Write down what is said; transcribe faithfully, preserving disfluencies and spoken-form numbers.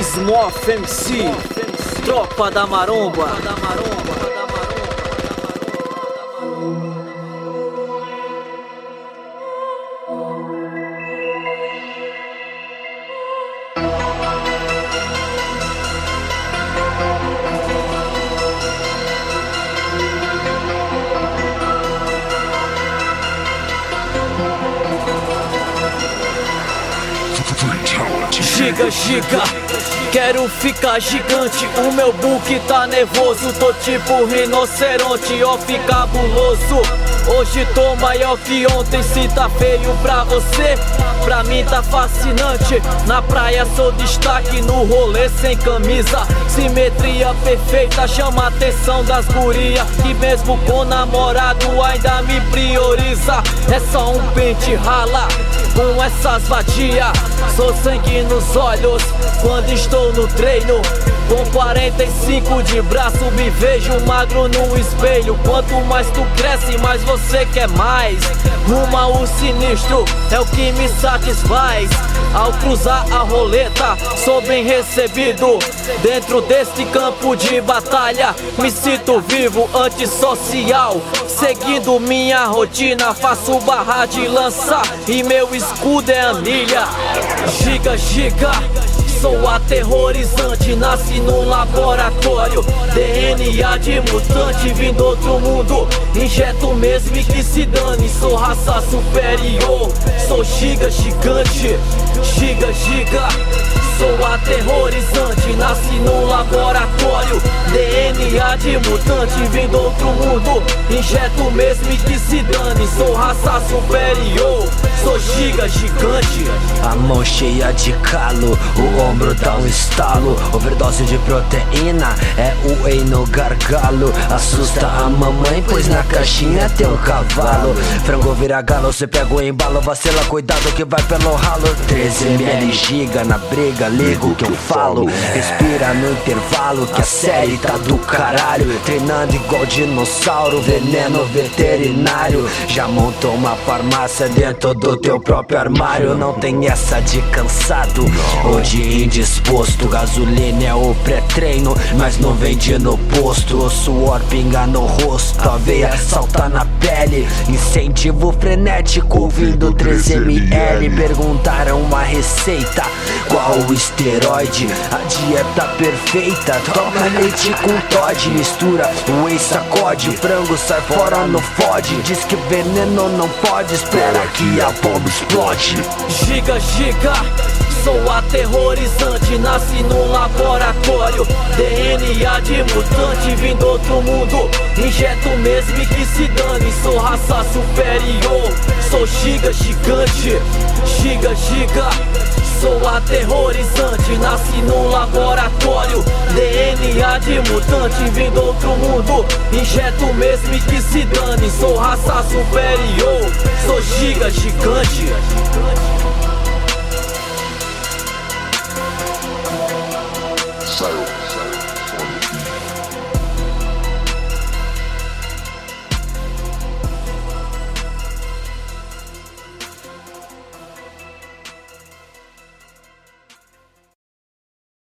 Smoff M C, Tropa da Maromba. Giga, giga, quero ficar gigante. O meu book tá nervoso, tô tipo rinoceronte, ó, fica cabuloso. Hoje tô maior que ontem, se tá feio pra você, pra mim tá fascinante. Na praia sou destaque, no rolê sem camisa. Simetria perfeita, chama a atenção das guria, que mesmo com namorado ainda me prioriza. É só um pente rala com essas vadia. Sou sangue nos olhos quando estou no treino. Com quarenta e cinco de braço me vejo magro no espelho. Quanto mais tu cresce, mais você quer mais. Rumo ao sinistro é o que me satisfaz. Ao cruzar a roleta, sou bem recebido. Dentro deste campo de batalha, me sinto vivo, antissocial. Seguindo minha rotina, faço barra de lança e meu escudo é anilha. Giga, giga, sou aterrorizante, nasci no laboratório. D N A de mutante, vim do outro mundo. Injeto mesmo e que se dane, sou raça superior. Sou giga, gigante, giga, giga. Sou aterrorizante, nasci no laboratório. D N A de mutante, vim do outro mundo. Injeto mesmo e que se dane, sou raça superior. Sou giga, gigante. A mão cheia de calo, o ombro dá um estalo. Overdose de proteína, é o whey no gargalo. Assusta a mamãe, pois na caixinha tem um cavalo. Frango vira galo, cê pega o embalo. Vacila, cuidado que vai pelo ralo. treze mililitros giga na briga, liga o que eu falo. Respira no intervalo que a série tá do caralho. Treinando igual dinossauro, veneno veterinário. Já montou uma farmácia dentro do teu próprio armário. Não tem essa de cansado ou de indisposto. Gasolina é o pré-treino, mas não vende no posto. O suor pinga no rosto, a veia salta na pele. Incentivo frenético, ouvindo treze mililitros. Perguntaram a receita, qual o esteroide? A dieta perfeita, toma leite com Todd. Mistura, o whey sacode, frango sai fora no fode. Diz que veneno não pode, espera que a bomba explode. Giga, giga, sou aterrorizante, nasci no laboratório. D N A de mutante, vim do outro mundo. Injeto mesmo e que se dane, sou raça superior. Sou giga, gigante, giga, giga. Sou aterrorizante, nasci no laboratório. D N A de mutante, vim do outro mundo. Injeto mesmo e que se dane, sou raça superior. Sou giga, gigante. So